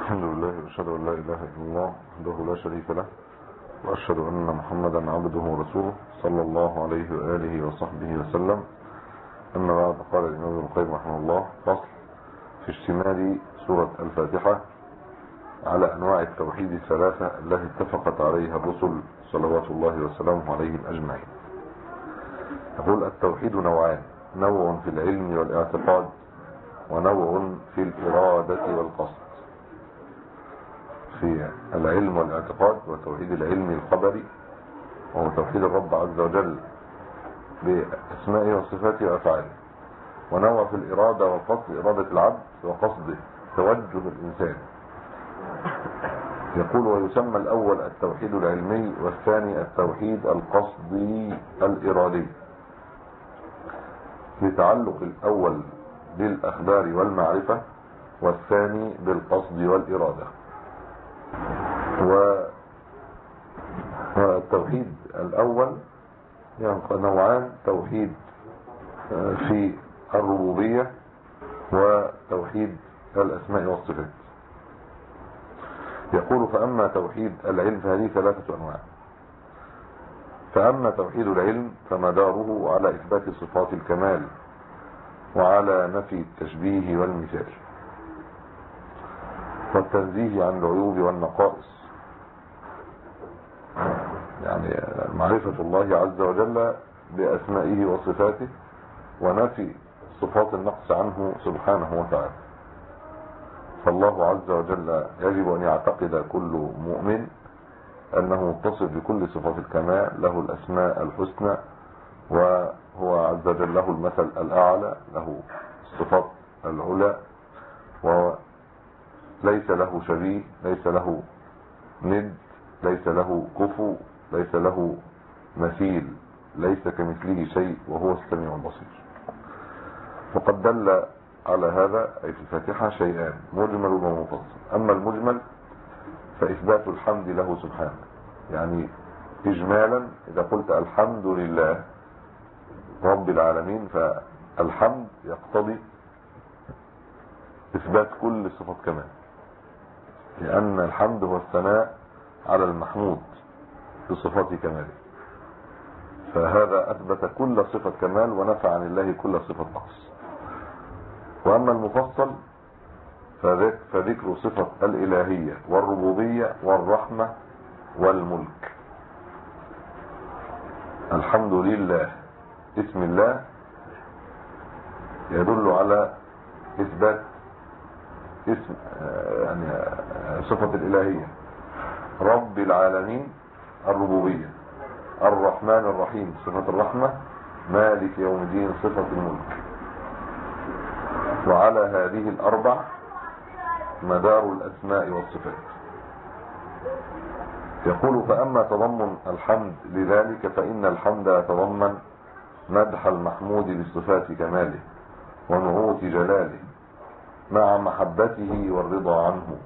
الحمد لله وأشهد أن لا إله إلا الله وحده لا شريك له وأشهد أن محمدا عبده ورسوله صلى الله عليه وآله وصحبه وسلم. أما بعد، قال الإمام ابن القيم رحمه الله: فصل في اشتمال سورة الفاتحة على أنواع التوحيد الثلاثة التي اتفقت عليها الرسل صلوات الله وسلامه عليهم أجمعين. يقول: التوحيد نوعان: نوع في العلم والاعتقاد، ونوع في الإرادة والقصد. في العلم والاعتقاد وتوحيد العلم الخبري، وهو توحيد الرب عز وجل بأسمائه وصفاته وأفعاله. ونوع في الإرادة والقصد، إرادة العبد وقصده، توجه الإنسان. يقول: ويسمى الأول التوحيد العلمي، والثاني التوحيد القصدي الإرادي، لتعلق الأول بالأخبار والمعرفة، والثاني بالقصد والإرادة. والتوحيد الأول يعني نوعان: توحيد في الربوبية وتوحيد الأسماء والصفات. يقول: فأما توحيد العلم فهذه ثلاثة أنواع. فأما توحيد العلم فمداره على إثبات صفات الكمال وعلى نفي التشبيه والمثال، والتنزيه عن العيوب والنقائص، يعني معرفة الله عز وجل بأسمائه وصفاته، ونفي صفات النقص عنه سبحانه وتعالى. فالله عز وجل يجب أن يعتقد كل مؤمن أنه متصف بكل صفات الكمال، له الأسماء الحسنى، وهو عز وجل له المثل الأعلى، له الصفات العلى، وليس له شبيه، ليس له ند، ليس له كفو، ليس له مثيل، ليس كمثله شيء، وهو السميع البصير. وقد دل على هذا أي في الفاتحة شيئان: مجمل ومفصل. أما المجمل فإثبات الحمد له سبحانه، يعني إجمالا إذا قلت الحمد لله رب العالمين، فالحمد يقتضي إثبات كل صفة كمال، لأن الحمد هو الثناء على المحمود بصفات كماله، فهذا أثبت كل صفة كمال ونفى عن الله كل صفة نقص. وأما المفصل فذكر صفة الإلهية والربوبية والرحمة والملك. الحمد لله اسم الله يدل على إثبات اسم يعني صفة الإلهية. رب العالمين الربوبية، الرحمن الرحيم صفة الرحمة، مالك يوم الدين صفة الملك. وعلى هذه الأربع مدار الأسماء والصفات. يقول: فأما تضمن الحمد لذلك فإن الحمد يتضمن مدح المحمود بصفات كماله ونعوت جلاله مع محبته والرضا عنه،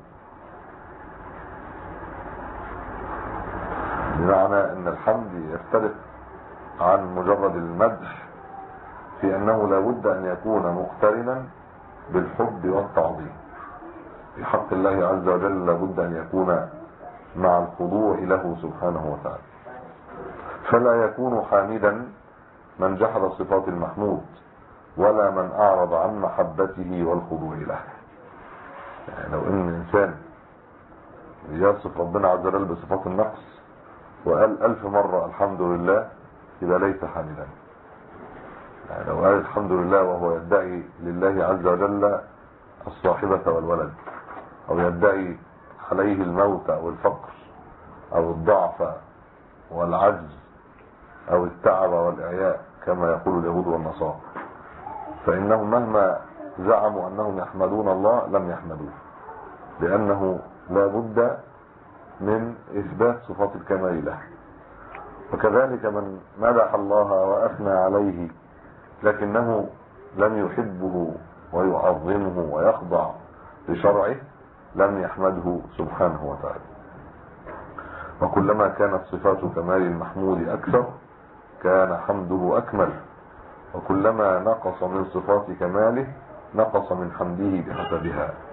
بمعنى أن الحمد يختلف عن مجرد المدح في أنه لا بد أن يكون مقترنا بالحب والتعظيم. في حق الله عز وجل لا بد أن يكون مع الخضوع له سبحانه وتعالى. فلا يكون حامدا من جحد صفات المحمود، ولا من أعرض عن محبته والخضوع له. يعني لو ان انسان يصف ربنا عز وجل بصفات النقص وقال 1000 مرة الحمد لله، يبقى ليس حامدا. يعني لو قال الحمد لله وهو يدعي لله عز وجل الصاحبة والولد، او يدعي عليه الموت او الفقر او الضعف والعجز او التعب والاعياء كما يقول اليهود والنصارى، فإنهم مهما زعموا أنهم يحمدون الله لم يحمدوه، لأنه لا بد من إثبات صفات الكمال له. وكذلك من مدح الله وأثنى عليه لكنه لم يحبه ويعظمه ويخضع لشرعه لم يحمده سبحانه وتعالى. وكلما كانت صفات كمال المحمود أكثر كان حمده أكمل، وكلما نقص من صفات كماله نقص من حمده بحسبها.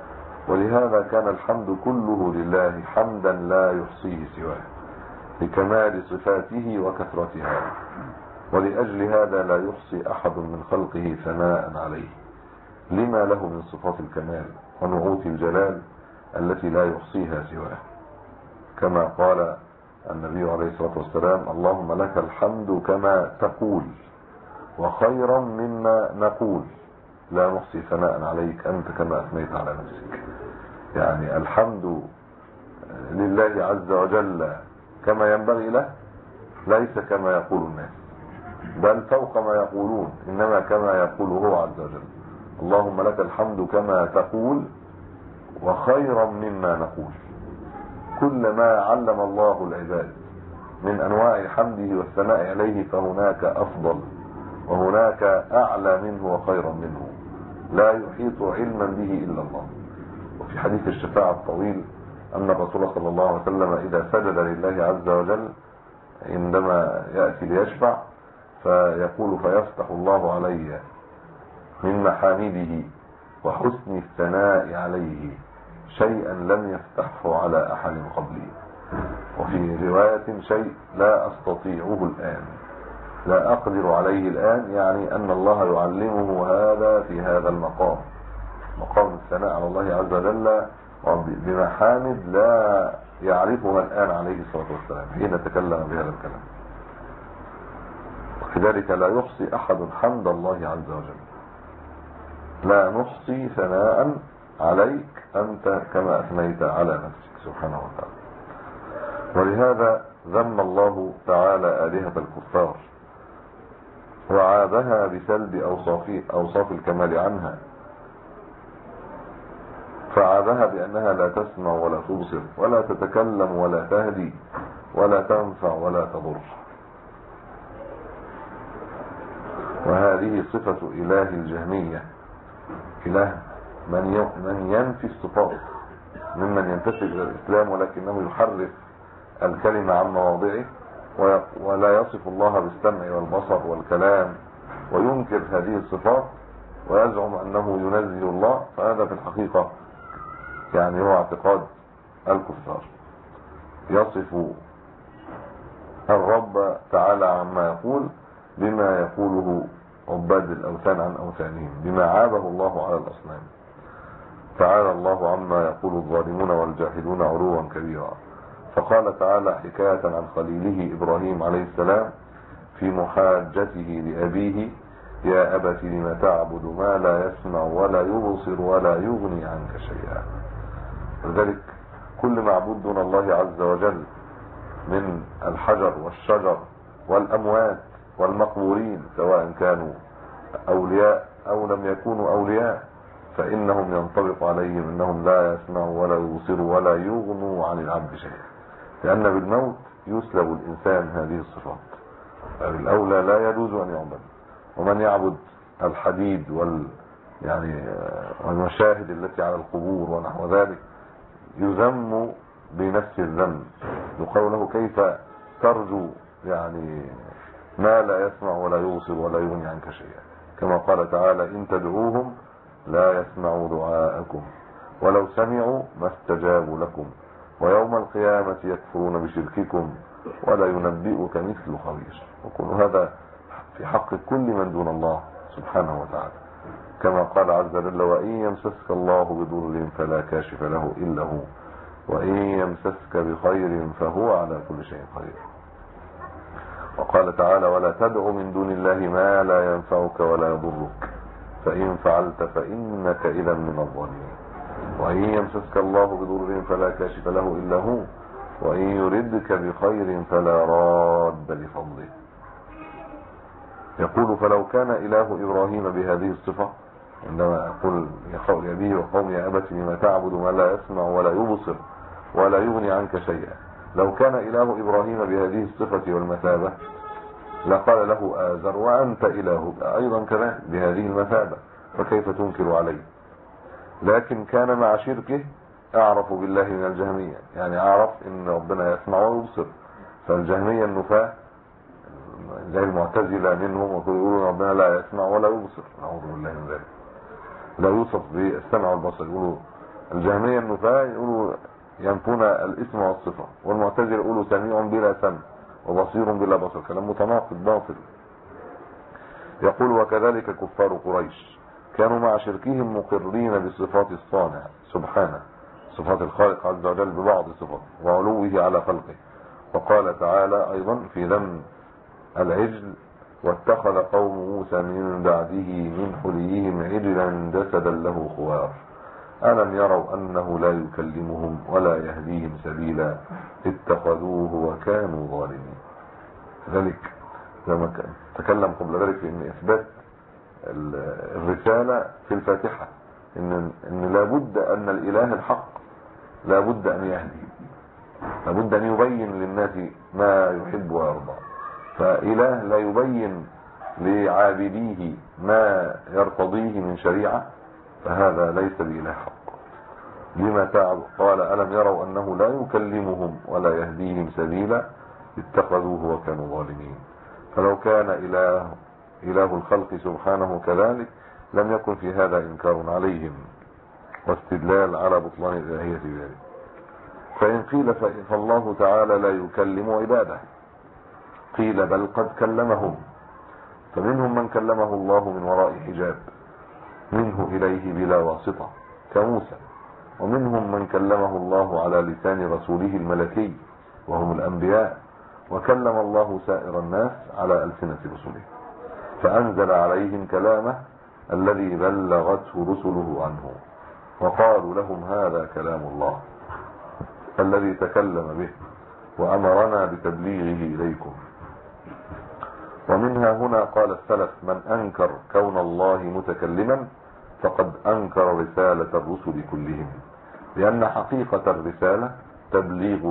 ولهذا كان الحمد كله لله حمدا لا يحصيه سواه لكمال صفاته وكثرتها، ولأجل هذا لا يحصي أحد من خلقه ثناء عليه لما له من صفات الكمال ونعوت الجلال التي لا يحصيها سواه، كما قال النبي عليه الصلاة والسلام: اللهم لك الحمد كما تقول وخيرا مما نقول لا نحصي ثناء عليك أنت كما أثنيت على نفسك. يعني الحمد لله عز وجل كما ينبغي له، ليس كما يقول الناس، بل فوق ما يقولون، إنما كما يقول هو عز وجل. اللهم لك الحمد كما تقول وخيرا مما نقول. كل ما علم الله العباد من أنواع حمده والثناء عليه فهناك أفضل وهناك أعلى منه وخيرا منه، لا يحيط علما به إلا الله. وفي حديث الشفاعة الطويل أن الرسول صلى الله عليه وسلم إذا سجد لله عز وجل عندما يأتي ليشفع فيقول: فيفتح الله علي من محامده وحسن الثناء عليه شيئا لم يفتحه على أحد قبلي. وفي رواية: شيء لا أستطيعه الآن، لا أقدر عليه الآن، يعني أن الله يعلمه هذا في هذا المقام، مقام الثناء على الله عز وجل بمحامد لا يعرفها الآن عليه الصلاة والسلام حين تكلم بهذا الكلام. وكذلك لا يحصي أحد حمد الله عز وجل، لا نحصي ثناء عليك أنت كما أثنيت على نفسك سبحانه وتعالى. ولهذا ذم الله تعالى آلهة الكفار وعابها بسلب أوصاف الكمال عنها، فعابها بأنها لا تسمع ولا تبصر ولا تتكلم ولا تهدي ولا تنفع ولا تضر. وهذه صفة إله الجهمية، إله من ينفي الصفات، ممن ينتسب إلى الإسلام ولكنه يحرف الكلمة عن مواضعه ولا يصف الله بالسمع والبصر والكلام وينكر هذه الصفات ويزعم أنه ينزه الله. فهذا في الحقيقة يعني هو اعتقاد الكفار، يصف الرب تعالى عما يقول بما يقوله عباد الأوثان عن أوثانهم، بما عابه الله على الأصنام. تعالى الله عما يقول الظالمون والجاهلون علوا كبيرا. فقال تعالى حكاية عن خليله إبراهيم عليه السلام في محاجته لأبيه: يا أبت لم تعبد ما لا يسمع ولا يبصر ولا يغني عنك شيئا. لذلك كل معبود دون الله عز وجل من الحجر والشجر والأموات والمقبورين سواء كانوا أولياء أو لم يكونوا أولياء فإنهم ينطبق عليهم أنهم لا يسمعوا ولا يبصروا ولا يغنوا عن العبد شيئا، لأن بالموت يسلب الإنسان هذه الصفات. الأولى لا يجوز أن يعبد. ومن يعبد الحديد والمشاهد التي على القبور ونحو ذلك يذم بنفس الذنب. يقول له: كيف ترجو ما لا يسمع ولا يبصر ولا يغني عنك شيئا، كما قال تعالى: إن تدعوهم لا يسمعوا دعاءكم ولو سمعوا ما استجابوا لكم ويوم القيامة يكفرون بشرككم ولا ينبئك مثل خبير. وكل هذا في حق كل من دون الله سبحانه وتعالى، كما قال عز وجل: وإن يمسسك الله بضر فلا كاشف له إلا هو وإن يمسسك بخير فهو على كل شيء قدير. وقال تعالى: ولا تدع من دون الله ما لا ينفعك ولا يضرك فإن فعلت فإنك إذا من الظالمين. وإن يمسسك الله بضر فلا كاشف له إلا هو وإن يردك بخير فلا راد لفضله. يقول: فلو كان إله إبراهيم بهذه الصفة، عندما يقول يا أبيه وقوم يا أبت لم تعبد ما لا يسمع ولا يبصر ولا يغني عنك شيئا، لو كان إله إبراهيم بهذه الصفة والمثابة لقال له آزر: وأنت إلهك أيضا كمان بهذه المثابة فكيف تنكر عليه؟ لكن كان مع شركه أعرف بالله من الجهمية، يعني أعرف إن ربنا يسمع ويبصر. فالجهمية النفاة زي المعتزلة منهم ويقولون ربنا لا يسمع ولا يبصر، نعوذ بالله من ذلك، لا يوصف بالسمع والبصر، يقولوا الجهمية النفاة يقولوا ينفون الاسم والصفة، والمعتزلة يقولوا سميع بلا سمع وبصير بلا بصر، كلام متناقض باطل. يقول وكذلك كفار قريش كانوا مع شركهم مقرين بصفات الصانع سبحانه، صفات الخالق عز وجل ببعض صفاته وعلوه على خلقه. وقال تعالى ايضا في ذم العجل واتخذ قوم موسى من بعده من حليهم عجلا جسدا له خوار ألم يروا أنه لا يكلمهم ولا يهديهم سبيلا اتخذوه وكانوا ظالمين. ذلك لما تكلم قبل ذلك في ان اثبات الرسالة في الفاتحة ان لابد ان الاله الحق لابد ان يهدي، لابد ان يبين للناس ما يحب ويرضى. فاله لا يبين لعابديه ما يرتضيه من شريعة فهذا ليس بإله حق. لما قال ألم يروا أنه لا يكلمهم ولا يهديهم سبيلا اتخذوه وكانوا ظالمين. فلو كان إله الخلق سبحانه كذلك لم يكن في هذا إنكار عليهم واستدلال على بطلان الإلهية في ذلك. فإن قيل فالله تعالى لا يكلم عباده، قيل بل قد كلمهم، فمنهم من كلمه الله من وراء حجاب منه إليه بلا واسطة كموسى، ومنهم من كلمه الله على لسان رسوله الملكي وهم الأنبياء، وكلم الله سائر الناس على ألسنة رسله فأنزل عليهم كلامه الذي بلغته رسله عنه، وقالوا لهم هذا كلام الله الذي تكلم به وأمرنا بتبليغه إليكم. ومنها هنا قال السلف من أنكر كون الله متكلما فقد أنكر رسالة الرسل كلهم، لأن حقيقة الرسالة تبليغ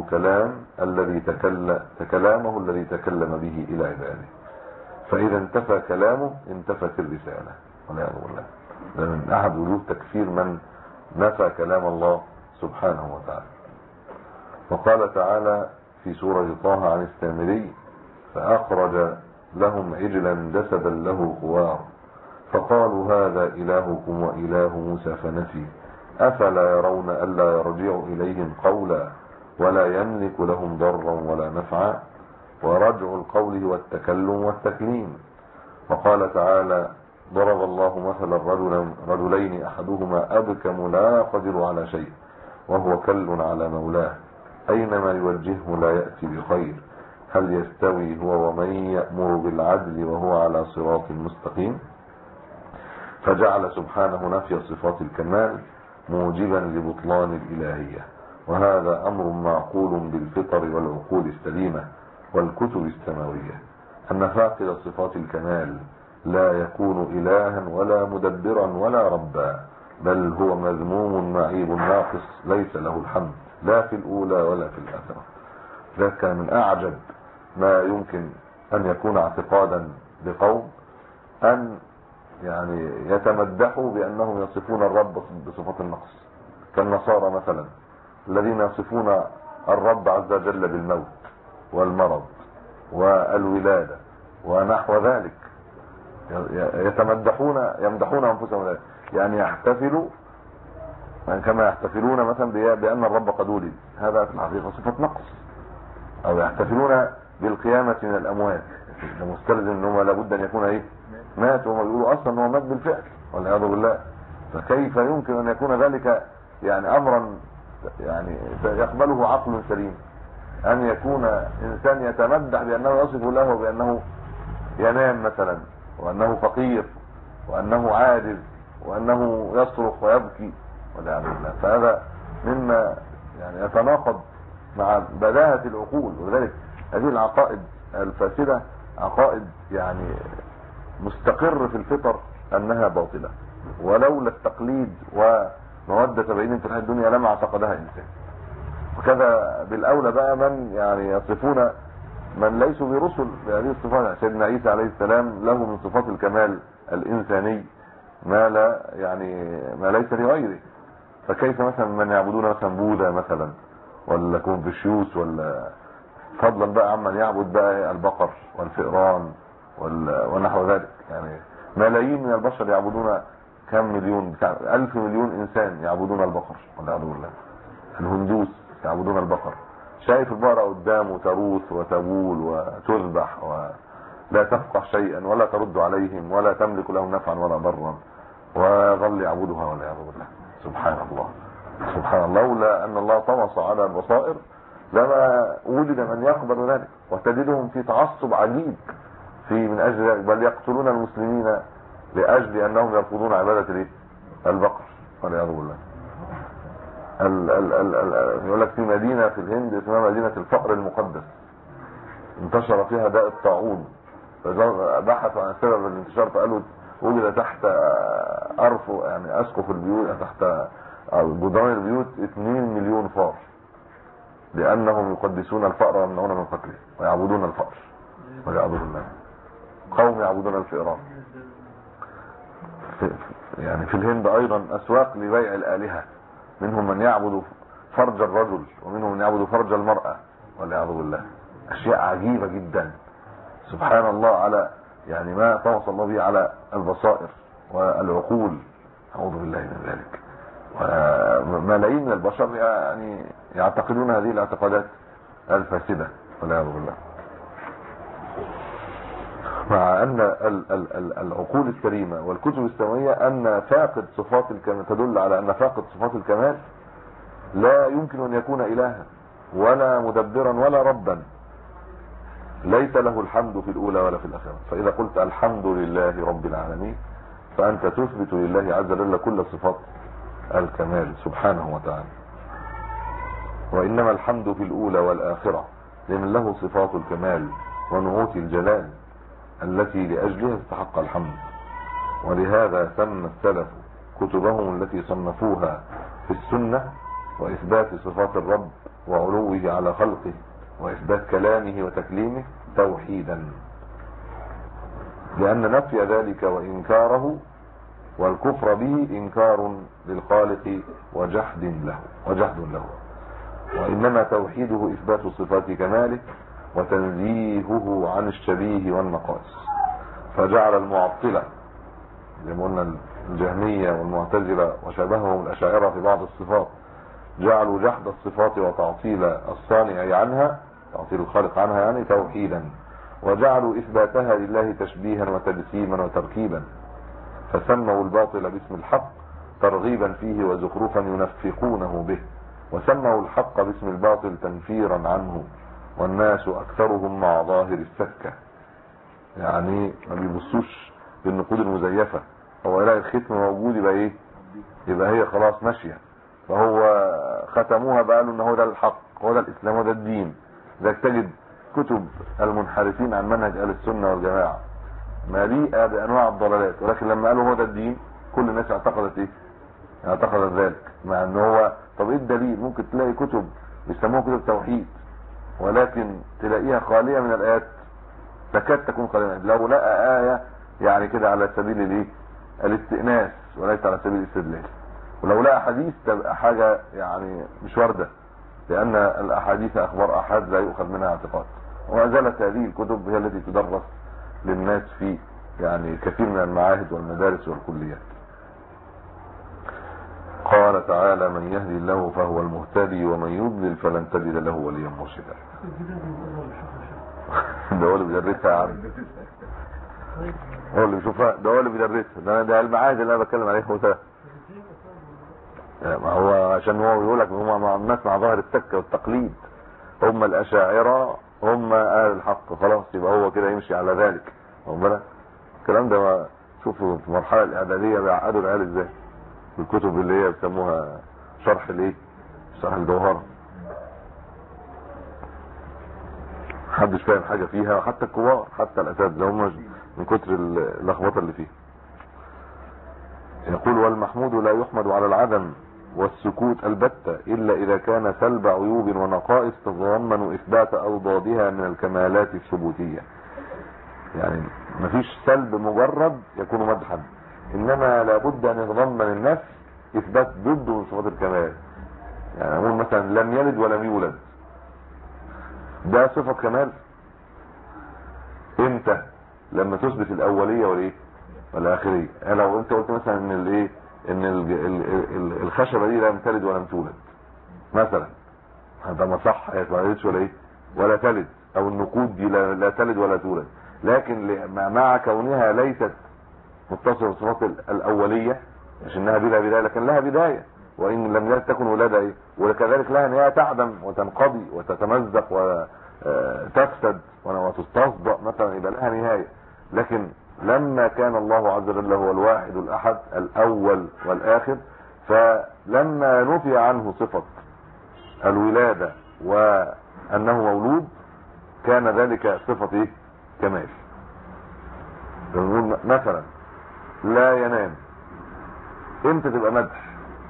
كلامه الذي تكلم به إلى عباده، فإذا انتفى كلامه انتفت الرسالة والعياذ بالله. من أحد وجوه تكفير من نفى كلام الله سبحانه وتعالى. وقال تعالى في سورة طه عن السامري فأخرج لهم عجلا جسدا له خوار فقالوا هذا إلهكم وإله موسى فنسي أفلا يرون ألا يرجع إليهم قولا ولا يملك لهم ضرا ولا نفعا، ورجع القول والتكلم والتكليم. وقال تعالى ضرب الله مثلا رجلين أحدهما أبكم لا يقدر على شيء وهو كل على مولاه أينما يوجهه لا يأتي بخير هل يستوي هو ومن يأمر بالعدل وهو على صراط مستقيم. فجعل سبحانه نفي صفات الكمال موجبا لبطلان الإلهية، وهذا أمر معقول بالفطر والعقول السليمة والكتب السماوية، أن فاقد صفات الكمال لا يكون إلها ولا مدبرا ولا ربا، بل هو مذموم معيب ناقص ليس له الحمد لا في الأولى ولا في الآخرة. ذلك من أعجب ما يمكن أن يكون اعتقادا بقوم أن يعني يتمدحوا بأنهم يصفون الرب بصفة النقص، كالنصارى مثلا الذين يصفون الرب عز وجل بالموت والمرض والولادة ونحو ذلك، يمدحون أنفسهم ذلك، يعني يحتفلوا كما يحتفلون مثلا بأن الرب قد ولد، هذا في الحقيقة صفة نقص. أو يحتفلون بالقيامة من الأموات، مستلزم أنه لابد أن يكون مات، وهم يقولوا أصلا أنه مات بالفعل والعياذ بالله. فكيف يمكن أن يكون ذلك يعني أمرا يعني يقبله عقل سليم، أن يكون إنسان يتمدح بأنه يصف الله بأنه ينام مثلا، وأنه فقير، وأنه عاجز، وأنه يصرخ ويبكي والعياذ بالله. فهذا مما يعني يتناقض مع بداهة العقول. ولذلك هذه العقائد الفاسدة عقائد يعني مستقر في الفطر أنها باطلة، ولولا التقليد ومودة بين في الدنيا لما اعتقدها إنسان. وكذا بالأولى بقى من يعني يصفون من ليسوا برسل بهذه الصفات. سيدنا عيسى عليه السلام له من صفات الكمال الإنساني ما ليس لغيره. فكيف مثلا من يعبدون مثلا بوذا مثلا ولا كونفوشيوس، ولا فضلا بقى عمن يعبد بقى البقر والفئران ونحو ذلك. يعني ملايين من البشر يعبدون كم مليون، بتاع 1000 مليون انسان يعبدون البقر والعياذ بالله. الهندوس يعبدون البقر، شايف البقرة قدامه تروث وتبول وتذبح ولا تفقه شيئا ولا ترد عليهم ولا تملك لهم نفعا ولا ضرا، وظل يعبدها والعياذ بالله. سبحان الله سبحان الله. لولا ان الله طمس على البصائر لما وجد من يقبل ذلك، وتجدهم في تعصب عجيب في من اجل، بل يقتلون المسلمين لاجل انهم يرفضون عباده البقر والعياذ بالله. يقول لك في مدينه في الهند اسمها مدينه الفقر المقدس، انتشر فيها داء الطاعون، بحثوا عن سبب الانتشار فقالوا وجد تحت يعني اسقف البيوت، تحت جدران البيوت 2 مليون فار، لانهم يقدسون الفأر ويمنعون من قتله ويعبدون الفأر والعياذ بالله. قوم يعبدون الفئران. يعني في الهند ايضا اسواق لبيع الالهه، منهم من يعبد فرج الرجل ومنهم من يعبد فرج المراه والعياذ بالله. اشياء عجيبه جدا سبحان الله، على يعني ما طمس الله به على البصائر والعقول. اعوذ بالله من ذلك. وملايين من البشر يعني يعتقدون هذه الاعتقادات الفاسده والعياذ بالله، مع ان العقول الكريمه والكتب السماويه ان فاقد صفات الكمال تدل على ان فاقد صفات الكمال لا يمكن ان يكون الها ولا مدبرا ولا ربا، ليس له الحمد في الاولى ولا في الاخره. فاذا قلت الحمد لله رب العالمين فانت تثبت لله عز وجل كل صفات الكمال سبحانه وتعالى. وانما الحمد في الاولى والاخره لمن له صفات الكمال ونعوت الجلال التي لاجلها تستحق الحمد. ولهذا سمى السلف كتبهم التي صنفوها في السنه واثبات صفات الرب وعلوه على خلقه واثبات كلامه وتكليمه توحيدا، لان نفي ذلك وانكاره والكفر به انكار للخالق وجحد له، وانما توحيده اثبات صفات كماله وتنزيهه عن الشبيه والنقائص. فجعل المعطلة زي ما قلنا الجهمية والمعتزلة وشبههم الأشاعرة في بعض الصفات، جعلوا جحد الصفات وتعطيل الصانع عنها، تعطيل الخالق عنها يعني توحيدا، وجعلوا إثباتها لله تشبيها وتجسيما وتركيبا، فسموا الباطل باسم الحق ترغيبا فيه وزخرفا ينفقونه به، وسموا الحق باسم الباطل تنفيرا عنه، والناس اكثرهم مع ظاهر السكة، يعني ما بيبصوش للنقود المزيفة، هو يلاقي الختم موجود يبقى ايه، يبقى هي خلاص ماشية، فهو ختموها بقالوا ان هو ده الحق، هو ده الاسلام، هو ده الدين. ذلك تجد كتب المنحرفين عن منهج اهل السنة والجماعة مليئة بانواع الضلالات، ولكن لما قالوا هو ده الدين كل الناس اعتقدت ايه، اعتقدت ذلك، مع ان هو طب ايه الدليل؟ ممكن تلاقي كتب بيسموها كتب توحيد ولكن تلاقيها خالية من الآيات، تكاد تكون خالية من الآيات. لو لقى آية يعني كده على سبيل الايه الاستئناس وليس على سبيل الاستدلال، ولو لقى حديث تبقى حاجة يعني مش واردة، لأن الأحاديث أخبار أحد لا يؤخذ منها اعتقاد. وما زالت هذه الكتب هي التي تدرس للناس في يعني كثير من المعاهد والمدارس والكليات. قال تعالى: من يهدي الله فهو المهتدي ومن يضلل فلن تجد له وليا مرشدا. ده هو اللي بيدرسها يا عم، هو اللي بيشوفها، ده هو اللي بيدرسها، ده المعاهد اللي انا بتكلم عليه. هو ده ما هو عشان هو بيقول لك هم مع الناس مع ظاهر التكه والتقليد، هم الاشاعره هم اهل الحق، خلاص يبقى هو كده يمشي على ذلك. واخد بالك الكلام ده؟ شوفوا في المرحله الاعداديه بيعقدوا العيال ازاي بالكتب اللي هي بيسموها شرح الايه، شرح الجوهره، محدش فاهم حاجه فيها، حتى الكبار حتى الاساتذه هم من كتر اللخبطه اللي فيها. يقول: والمحمود لا يحمد على العدم والسكوت البتة إلا إذا كان سلب عيوب ونقائص تتضمن إثبات أوضادها من الكمالات الثبوتية. يعني مفيش سلب مجرد يكون مدحا، إنما لابد أن يتضمن النفس إثبات ضد من صفات الكمال. يعني نقول مثلا لم يلد ولم يولد، ده صفة كمال. امتى؟ لما تثبت الأولية والإيه والآخرية. لو انت قلت مثلا ان الايه ان الخشبة دي لم تلد ولم تولد مثلا، هذا ما صح، هي ما تلدش ولا ايه ولا تلد، او النقود دي لا تلد ولا تولد، لكن مع كونها ليست متصفة بالصفات الأولية، مش انها بلا بداية لكن لها بداية، وان لم يلد تكن ولادها ايه، وكذلك لها نهاية تعدم وتنقضي وتتمزق وتفسد وتستصدأ مثلا، يبقى لها نهاية. لكن لما كان الله عز وجل هو الواحد الأحد الأول والآخر، فلما نفي عنه صفة الولادة وأنه مولود كان ذلك صفة ايه كمال. نقول مثلا لا ينام، امتى تبقى مدح؟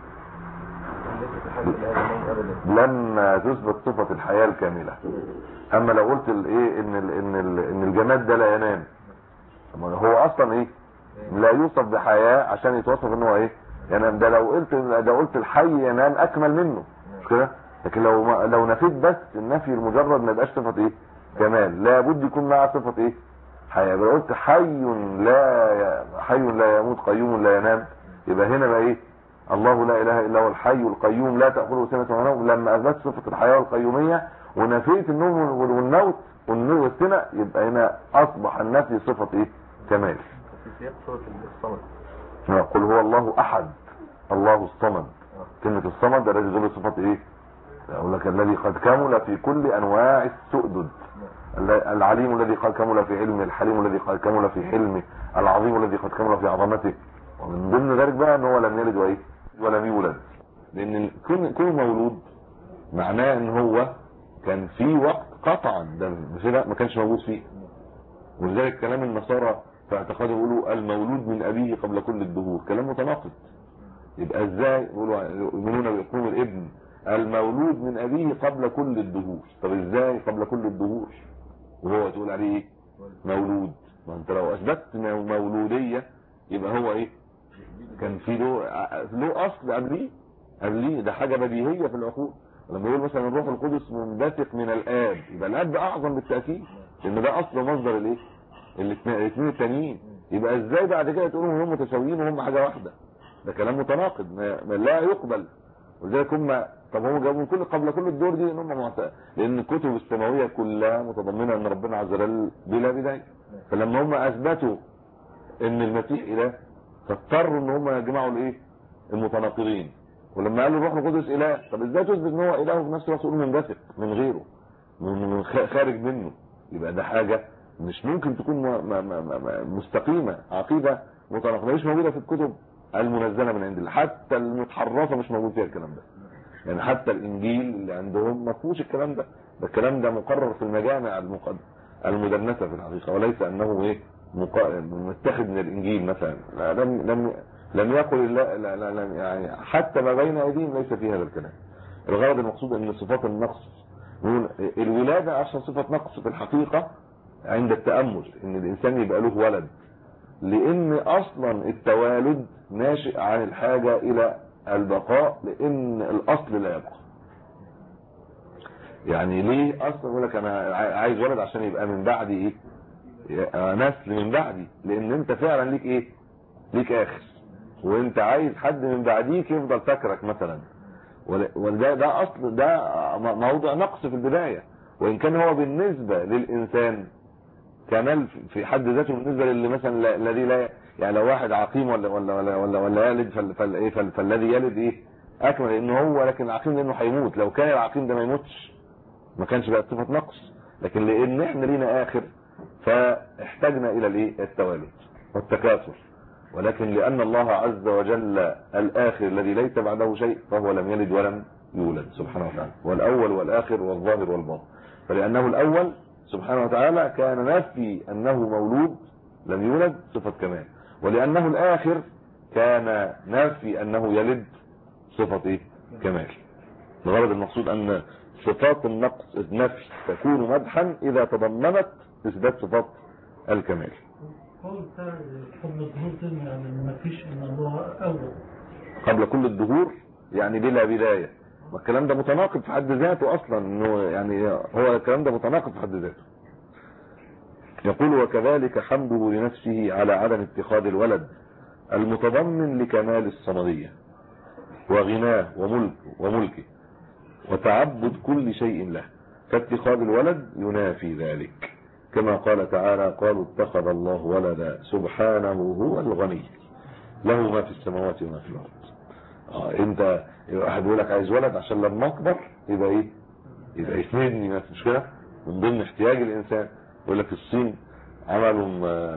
لما تثبت صفة الحياة الكاملة. اما لو قلت الايه ان الجماد ده لا ينام، هو اصلا ايه لا يوصف بحياة عشان يتوصف ان هو ايه ينام. ده لو قلت الحي ينام اكمل منه، مش كده؟ لكن لو نفيت بس النفي المجرد ما يبقاش صفة ايه كمال، لابد يكون معها صفة ايه حياة. لو قلت حي لا يموت قيوم لا ينام، يبقى هنا بقى ايه الله لا اله الا هو الحي القيوم لا تأخذه سنة ولا نوم. لما اثبت صفة الحياة والقيومية ونفيت النوم والموت والسنة، يبقى هنا اصبح النفي صفة ايه كمال. في سياق سورة الصمد قل هو الله احد الله الصمد. كلمة الصمد الذي ذو صفة ايه؟ اقول لك الذي قد كمل في كل انواع السؤدد، العليم الذي قد كمل في علمه، الحليم الذي قد كمل في حلمه، العظيم الذي قد كمل في عظمته. ومن ضمن ذلك بقى ان هو لم يلد وايه ولم يولد، لان كل مولود معناه ان هو كان في وقت قطعا ده ما كانش موجود فيه. ولذلك كلام النصارى في اعتقادهم يقولوا المولود من ابيه قبل كل الدهور، كلام متناقض. يبقى ازاي يقولوا يؤمنون بيقوم الابن المولود من ابيه قبل كل الدهور؟ طب ازاي قبل كل الدهور وهو تقول عليه ايه مولود؟ ما انت لو اثبتت مولوديه يبقى هو ايه كان في له اصل قبليه. ده حاجه بديهيه في العقول. لما يقول مثلا الروح القدس منبثق من الاب، يبقى الاب ده اعظم بالتاكيد، لان ده اصل مصدر الايه الاثنين التانيين. يبقى ازاي بعد كده تقولوا هم متساويين وهم حاجه واحده؟ ده كلام متناقض ما لا يقبل. ولذلك طب هم جابوا قبل كل الدور دي ان هم لان الكتب السماويه كلها متضمنه ان ربنا عز وجل بلا بدايه. فلما هم اثبتوا ان المسيح اله، فاضطروا ان هم يجمعوا الايه المتناقضين. ولما قالوا الروح القدس اله، طب ازاي تثبت ان هو اله وفي نفس الوقت تقول منبثق من غيره من خارج منه؟ يبقى ده حاجه مش ممكن تكون مستقيمه. عقيده متناقضه مش موجوده في الكتب المنزله من عند الله، حتى المتحرفه مش موجود فيها الكلام ده. يعني حتى الانجيل اللي عندهم ما فيهوش الكلام ده. ده الكلام ده مقرر في المجامع المدنسه في الحقيقه، وليس انه ايه متاخد من الانجيل مثلا. لم يقل الله لا يعني حتى ما بين ايديهم ليس فيه هذا الكلام. الغرض المقصود ان صفات النقص نقول الولاده عشان صفه نقص في الحقيقه عند التامل ان الانسان يبقى له ولد، لان اصلا التوالد ناشئ عن الحاجه الى البقاء، لان الاصل لا يبقى. يعني ليه اصلا يقول لك انا عايز ولد عشان يبقى من بعدي ايه نسل من بعدي، لان انت فعلا ليك ايه ليك اخر، وانت عايز حد من بعديك يفضل فاكرك مثلا. وده اصل ده موضوع نقص في البدايه، وان كان هو بالنسبه للانسان كمال في حد ذاته بالنسبه للي مثلا الذي لا يعني لو واحد عقيم ولا يلد فالذي يلد ايه اكمل ان هو، لكن العقيم لانه هيموت. لو كان العقيم ده ما يموتش ما كانش بقى صفه نقص، لكن لان احنا لينا اخر فاحتاجنا الى الايه التوالد والتكاثر. ولكن لان الله عز وجل الاخر الذي ليس بعده شيء فهو لم يلد ولم يولد سبحانه وتعالى، والاول والاخر والظاهر والباطن. فلانه الاول سبحانه وتعالى كان نفي انه مولود لم يولد صفة كمال، ولانه الاخر كان نفي انه يلد صفة ايه كمال. الغرض المقصود ان صفات النقص النفي تكون مدحا اذا تضمنت اثبات صفات الكمال. قبل الظهور يعني ما فيش ان الله اول قبل كل الدهور يعني بلا بداية. والكلام ده متناقض في حد ذاته اصلا، انه يعني هو الكلام ده متناقض في حد ذاته. يقول وكذلك حمده لنفسه على عدم اتخاذ الولد المتضمن لكمال الصمدية وغناه وملكه وتعبد كل شيء له، فاتخاذ الولد ينافي ذلك، كما قال تعالى قالوا اتخذ الله ولدا سبحانه هو الغني له ما في السماوات وما في الأرض. انت واحد يقول لك عايز ولد عشان لما اكبر يبقى ايه؟ يبقى يسندني، ما مش كده؟ من ضمن احتياج الانسان. يقول لك الصين عملوا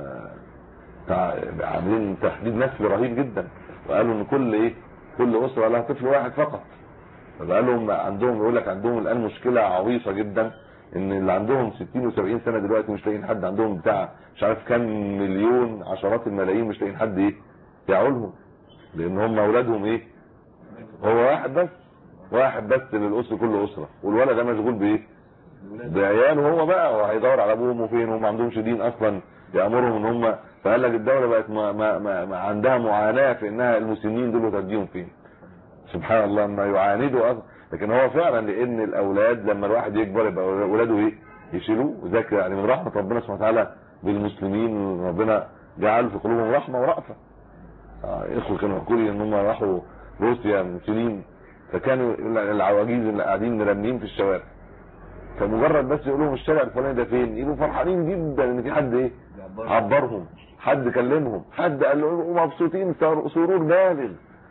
عاملين تحديد نسل رهيب جدا، وقالوا ان كل اسره لها طفل واحد فقط. فبقى لهم عندهم، يقول لك عندهم الان مشكله عويصه جدا، ان اللي عندهم 60 و70 سنه دلوقتي مش لاقيين حد، عندهم بتاع مش عارف كام مليون، عشرات الملايين مش لاقيين حد يعولهم، لان هم اولادهم هو واحد بس للاسره، كل اسره، والولد ده مشغول بعياله هو بقى، وهيدور على ابوه وامه فين، وهم ما عندهمش دين اصلا يامرهم ان هم. فقال لك الدوله بقت ما عندها معاناه في انها المسنين دول تديهم فين. سبحان الله ما يعاندوا اصلا. لكن هو فعلا لان الاولاد لما الواحد يكبر يبقى اولاده يشيلوه. وذاك يعني من رحمه ربنا سبحانه وتعالى بالمسلمين، ربنا جعل في قلوبهم رحمه ورأفه. اخوه كانوا يقولوا لي ان هم راحوا روسيا من سنين، فكانوا العواجيز اللي قاعدين مرمين في الشوارع، فمجرد بس يقول لهم الشارع الفلاني ده فين، يبقوا فرحانين جدا ان في حد عبرهم، حد كلمهم، حد قال لهم، مبسوطين سرور بالغ.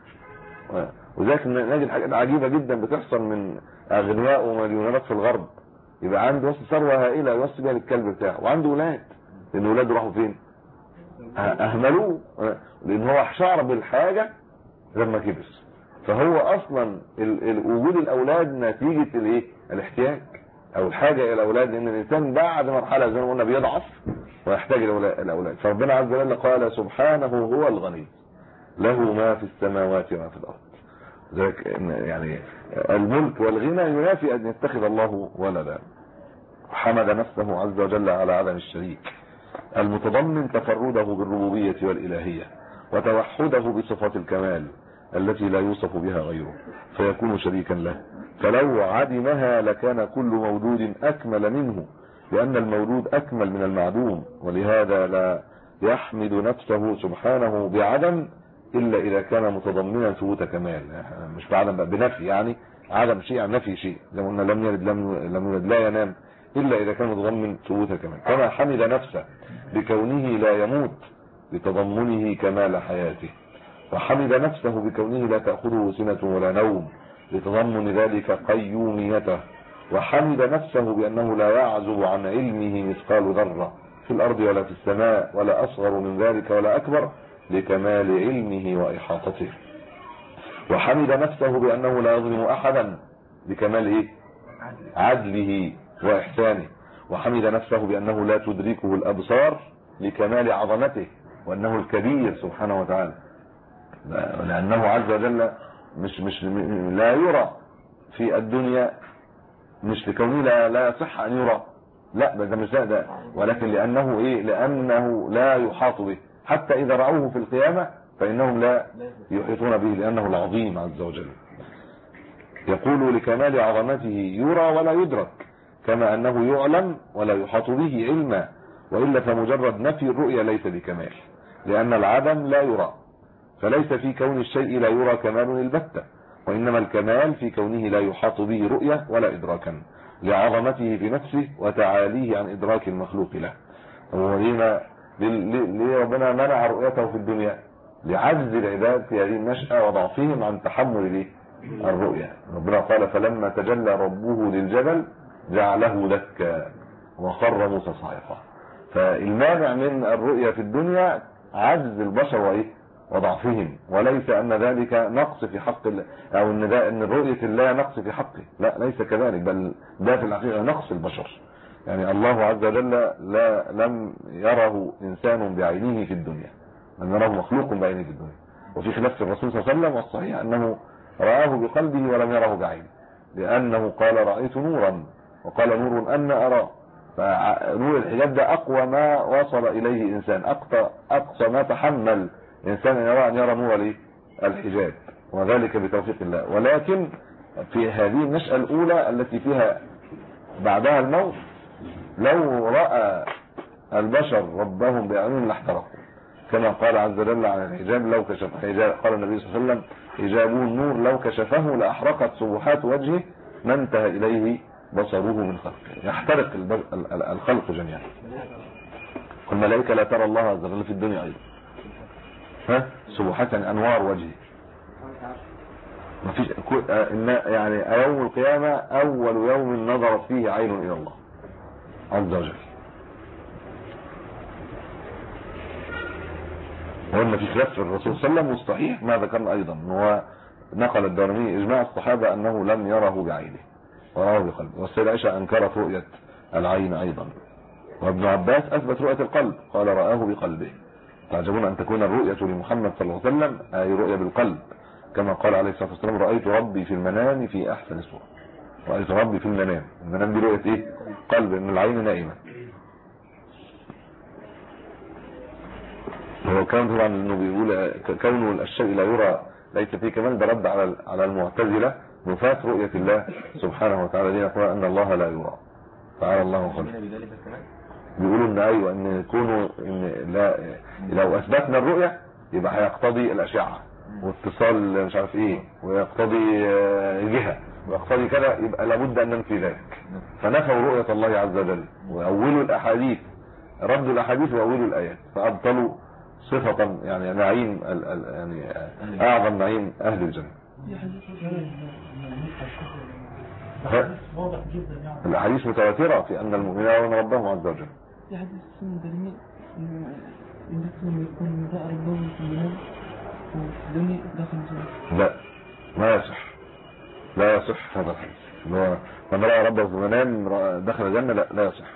وذلك نجد حاجات عجيبه جدا بتحصل من اغنياء ومليونيرات في الغرب، يبقى عنده وصل ثروه هائله يوصي بيها للكلب بتاعه، وعنده اولاد، لان اولاده راحوا فين؟ اهملوه، لان هو شعر بالحاجه لما كبر. فهو اصلا وجود الاولاد نتيجه الاحتياج او الحاجه الى الاولاد، لان الانسان بعد مرحله زي ما قلنا بيضعف ويحتاج الاولاد. فربنا عز وجل قال سبحانه هو الغني له ما في السماوات وما في الارض. ذلك يعني الملك والغنى ينافي ان يتخذ الله ولدا. حمد نفسه عز وجل على عدم الشريك المتضمن تفرده بالربوبيه والالهيه، وتوحده بصفات الكمال التي لا يوصف بها غيره فيكون شريكا له. فلو عدمها لكان كل مولود اكمل منه، لان المولود اكمل من المعدوم، ولهذا لا يحمد نفسه سبحانه بعدم الا اذا كان متضمنا ثبوت كمال. مش بعدم بقى بنفي، يعني عدم شيء عن نفي شيء، زي ما قلنا لم يلد لم يولد لا ينام الا اذا كان متضمن ثبوت كمال. كما حمد نفسه بكونه لا يموت لتضمنه كمال حياته، وحمد نفسه بكونه لا تأخذه سنة ولا نوم لتضمن ذلك قيوميته، وحمد نفسه بأنه لا يعزب عن علمه مثقال ذرة في الأرض ولا في السماء ولا أصغر من ذلك ولا أكبر لكمال علمه وإحاطته، وحمد نفسه بأنه لا يظلم أحدا لكمال عدله وإحسانه، وحمد نفسه بأنه لا تدركه الأبصار لكمال عظمته وأنه الكبير سبحانه وتعالى، لأنه عز وجل مش لا يرى في الدنيا، مش لكونه لا يصح أن يرى، لا ده مش ده، ولكن لأنه لأنه لا يحاط به، حتى إذا رأوه في القيامة فإنهم لا يحيطون به لأنه العظيم عز وجل. يقول لكمال عظمته يرى ولا يدرك، كما أنه يعلم ولا يحاط به علما، وإلا فمجرد نفي الرؤية ليس بكمال، لأن العدم لا يرى، فليس في كون الشيء لا يرى كمال البتة، وإنما الكمال في كونه لا يحاط به رؤية ولا إدراكا لعظمته في نفسه وتعاليه عن إدراك المخلوق له. ليه ربنا منع رؤيته في الدنيا؟ لعجز العباد في هذه النشأة وضعفهم عن تحمل الرؤية. ربنا قال فلما تجلى ربه للجبل جعله دكا وخر موسى صاعقا. فالمانع من الرؤية في الدنيا عجز البشر وضعفهم، وليس أن ذلك نقص في حق أو أن رؤية الله نقص في حقه، لا ليس كذلك، بل ده في الحقيقة نقص البشر. يعني الله عز وجل لم يره إنسان بعينه في الدنيا، من يره مخلوق بعينه في الدنيا. وفي خلاف الرسول صلى الله عليه وسلم والصحيح أنه رآه بقلبه ولم يره بعينه، لأنه قال رأيت نورا، وقال نور أن أرى. فنور الحجاب ده أقوى ما وصل إليه إنسان، أقصى ما تحمل إنسان أن يرى نور الحجاب، وذلك بتوفيق الله. ولكن في هذه النشأة الأولى التي فيها بعدها الموت، لو رأى البشر ربهم بأعينهم لاحترقوا، كما قال عز وجل عن الحجاب لو كشف حجاب، قال النبي صلى الله عليه وسلم حجابه النور لو كشفه لأحرقت سبحات وجهه ما انتهى إليه بصره من خلقه. يحترق الخلق جميعا. والملائكة لا ترى الله عز وجل في الدنيا أيضا، سبحات أنوار وجهه. مفيش يعني يوم القيامة أول يوم نظرت فيه عين إلى الله عز وجل. وإن في خلاف الرسول صلى الله عليه وسلم، والصحيح ما ذكرنا أيضا هو نقل الدارمي إجماع الصحابة أنه لم يره بعينه وراه بقلبه، والسيدة عائشة أنكرت رؤية العين أيضا، وابن عباس أثبت رؤية القلب قال رآه بقلبه. تعجبون أن تكون الرؤية لمحمد صلى الله عليه وسلم أي رؤية بالقلب، كما قال عليه الصلاة والسلام رأيت ربي في المنام في أحسن صورة. رأيت ربي في المنام، المنام دي رؤية إيه؟ قلب، إن العين نائمة. هو كان طبعا إنه بيقول كونه الشيء لا يرى ليس فيه كمال، ده رد على المعتزلة نفاة رؤية الله سبحانه وتعالى، دي يقول أن الله لا يرى تعالى الله خلق. بيقولوا ان ايوه ان يكونوا ان لا لو اثبتنا الرؤيه يبقى هيقتضي الاشعه واتصال مش عارف ايه، ويقتضي جهه ويقتضي كذا، يبقى لابد ان ننفي ذلك. فنفوا رؤيه الله عز وجل واولوا الاحاديث، ردوا الاحاديث واولوا الايات، فابطلوا صفه يعني نعيم يعني اعظم نعيم اهل الجنه. واضح جدا يعني. الاحاديث متواتره في ان المؤمنين يرون ربهم عز وجل. في حديث السنة الدارمي إنه يكون رأى ربهم في المنام وفي الدنيا داخل الجنة. لا ما يصح، لا يصح هذا الحديث. من رأى ربه في المنام دخل الجنة، لا يصح.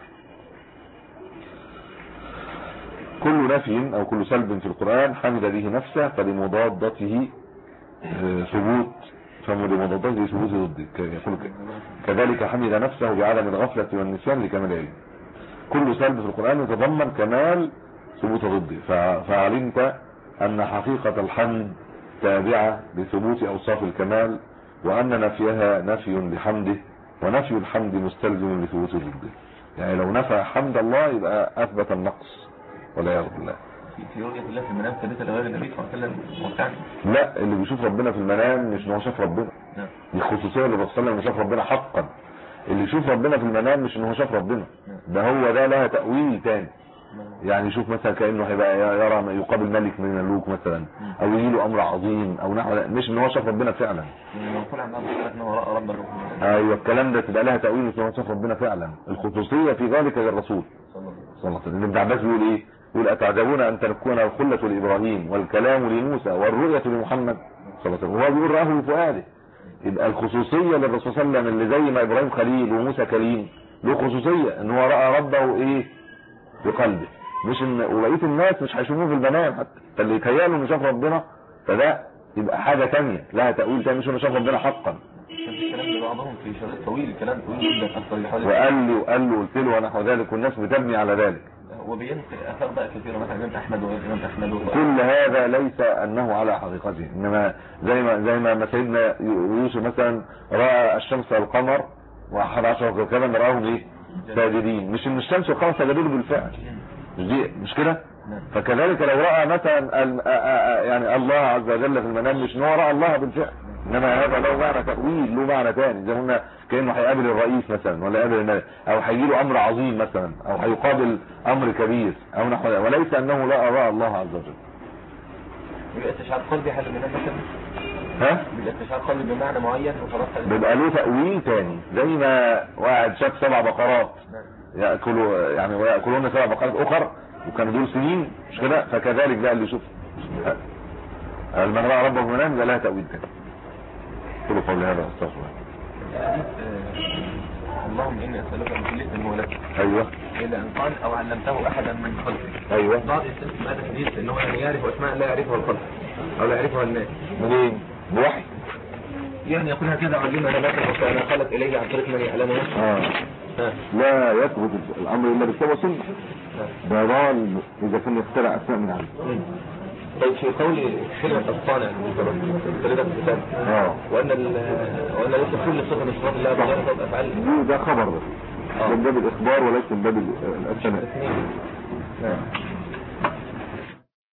كل نفي أو كل سلب في القرآن حمد به نفسه فلمضادته ثبوت، فلمضادته ثبوت ضده، يقول كذلك حمد نفسه بعدم الغفلة والنسيان لكمال علمه. كل سلب في القرآن يتضمن كمال ثبوت ضده، فعلمت أن حقيقة الحمد تابعة لثبوت أوصاف الكمال، وأن نفيها نفي لحمده، ونفي الحمد مستلزم لثبوت ضده. يعني لو نفى حمد الله يبقى أثبت النقص والعياذ بالله. في رؤية الله في المنام ثابتة لغير النبي صلى الله عليه وسلم. لا، اللي بيشوف ربنا في المنام مش انه شاف ربنا، دي خصوصية اللي بيصل انه شاف ربنا حقا. اللي يشوف ربنا في المنام مش انه شاف ربنا، ده هو ده لها تأويل تاني. يعني يشوف مثلا كأنه هيبقى يرى يقابل ملك من الملوك مثلا، او يجيله امر عظيم او نحو، مش ان هو شاف ربنا فعلا. ايوه الكلام ده تبقى لها تأويل ان هو شاف ربنا فعلا. الخصوصية في ذلك للرسول صلى الله عليه وسلم. ابن عباس بيقول ايه؟ يقول أتعجبون أن تكون الخلة لإبراهيم والكلام لموسى والرؤية لمحمد صلى الله عليه وسلم، وهو بيقول رآه بفؤاده. يبقى الخصوصية للرسول صلى الله عليه وسلم اللي زي ما إبراهيم خليل وموسى كريم له خصوصية ان هو رأى ربه ايه بقلبه، مش ان وبقية الناس مش هيشوفوه في المنام حتى، فاللي يتهيأ له انه شاف ربنا فده يبقى حاجة تانية لها تأويل تاني، مش انه شاف ربنا حقا. الكلام بعضهم في شريط طويل، كلام طويل جدا اكثر وقال له قلت له ونحو ذلك، والناس بتبني على ذلك. وبينت اثار بقى كثيره مثلا الامام احمد والامام احمد كل هذا ليس انه على حقيقته، انما زي ما سيدنا يوسف مثلا راى الشمس والقمر و11 كوكبا راهم ايه ساجدين، مش ان الشمس والقمر سجدوا له بالفعل، مش كده. فكذلك لو راى مثلا يعني الله عز وجل في المنام، مش ان هو راى الله بالفعل، انما هذا له معنى تأويل، له معنى ثاني، زي ما كانه هيقابل الرئيس مثلا، ولا يقابل النبي، او هيجي له امر عظيم مثلا، او هيقابل امر كبير او نحو، وليس انه لا ارى الله عز وجل. يبقى استشعار قلبي حل المنام مثلا، بيبقى استشعار قلبي بمعنى معين وخلاص، بيبقى له تأويل ثاني، زي ما واحد شاف 7 بقرات ياكلوا يعني وياكلون 7 بقرات اخر وكانوا دول سنين، مش كده؟ فكذلك بقى اللي يشوف من راى ربه المنام ده لها تأويل ثاني. كل قول هذا استغفر اللهم اني اسالك من كل اسم هو لك، ايوه، الا ان قال او علمته احدا من خلقك، ايوه. بعض يستخدم هذا الحديث انه يعني يعرف اسماء لا يعرفها الخلق او لا يعرفها الناس. منين؟ بوحي يعني يقول هكذا علمنا نفسه وكان خلق اليه عن طريق من يعلمه. لا يثبت الامر الا بالكتاب والسنه، ده ضال اذا كان يخترع اسماء من عنده. طيب في قول كلمة الصانع ثلاثة الكتاب وأن ليس كل صفة من صفات الله بغير صفات أفعال، ده خبر بس من باب الإخبار وليس من باب الثناء. نعم.